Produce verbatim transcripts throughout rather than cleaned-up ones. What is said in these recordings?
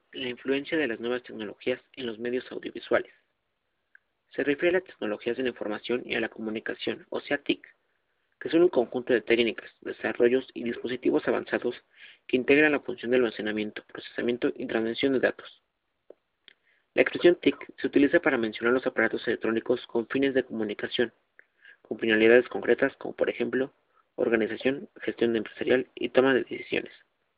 La influencia de las nuevas tecnologías en los medios audiovisuales. Se refiere a las tecnologías de la información y a la comunicación, o sea T I C, que son un conjunto de técnicas, desarrollos y dispositivos avanzados que integran la función de almacenamiento, procesamiento y transmisión de datos. La expresión T I C se utiliza para mencionar los aparatos electrónicos con fines de comunicación, con finalidades concretas como por ejemplo organización, gestión empresarial y toma de decisiones.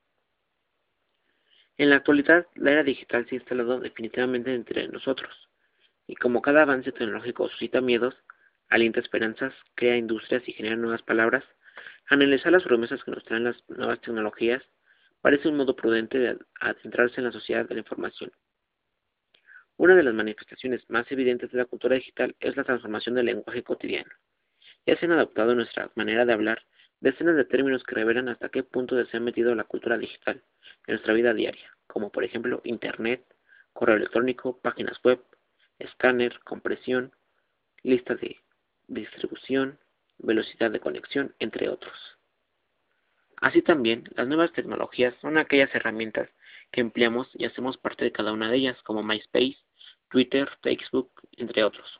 En la actualidad, la era digital se ha instalado definitivamente entre nosotros, y como cada avance tecnológico suscita miedos, alienta esperanzas, crea industrias y genera nuevas palabras, analizar las promesas que nos traen las nuevas tecnologías parece un modo prudente de adentrarse en la sociedad de la información. Una de las manifestaciones más evidentes de la cultura digital es la transformación del lenguaje cotidiano. Ya se han adoptado en nuestra manera de hablar decenas de términos que revelan hasta qué punto se ha metido la cultura digital en nuestra vida diaria, como por ejemplo Internet, correo electrónico, páginas web, escáner, compresión, lista de distribución, velocidad de conexión, entre otros. Así también, las nuevas tecnologías son aquellas herramientas que empleamos y hacemos parte de cada una de ellas, como MySpace, Twitter, Facebook, entre otros.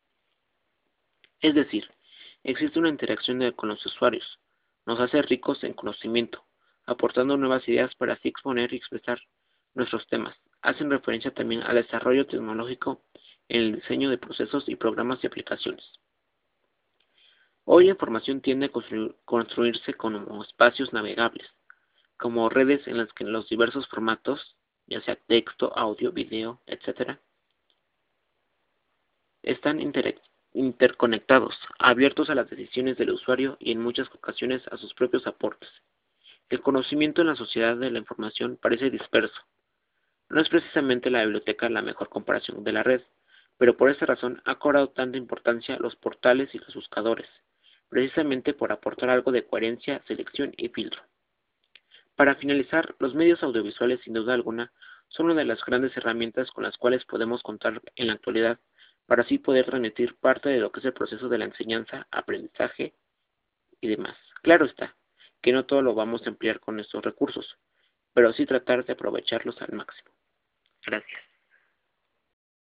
Es decir, existe una interacción de- con los usuarios, nos hace ricos en conocimiento, aportando nuevas ideas para así exponer y expresar nuestros temas. Hacen referencia también al desarrollo tecnológico en el diseño de procesos y programas y aplicaciones. Hoy la información tiende a construir- construirse como espacios navegables, como redes en las que los diversos formatos, ya sea texto, audio, video, etcétera, están inter- interconectados, abiertos a las decisiones del usuario y en muchas ocasiones a sus propios aportes. El conocimiento en la sociedad de la información parece disperso. No es precisamente la biblioteca la mejor comparación de la red, pero por esa razón ha cobrado tanta importancia los portales y los buscadores, precisamente por aportar algo de coherencia, selección y filtro. Para finalizar, los medios audiovisuales sin duda alguna son una de las grandes herramientas con las cuales podemos contar en la actualidad para así poder transmitir parte de lo que es el proceso de la enseñanza, aprendizaje y demás. Claro está, que no todo lo vamos a emplear con estos recursos, pero sí tratar de aprovecharlos al máximo. Gracias.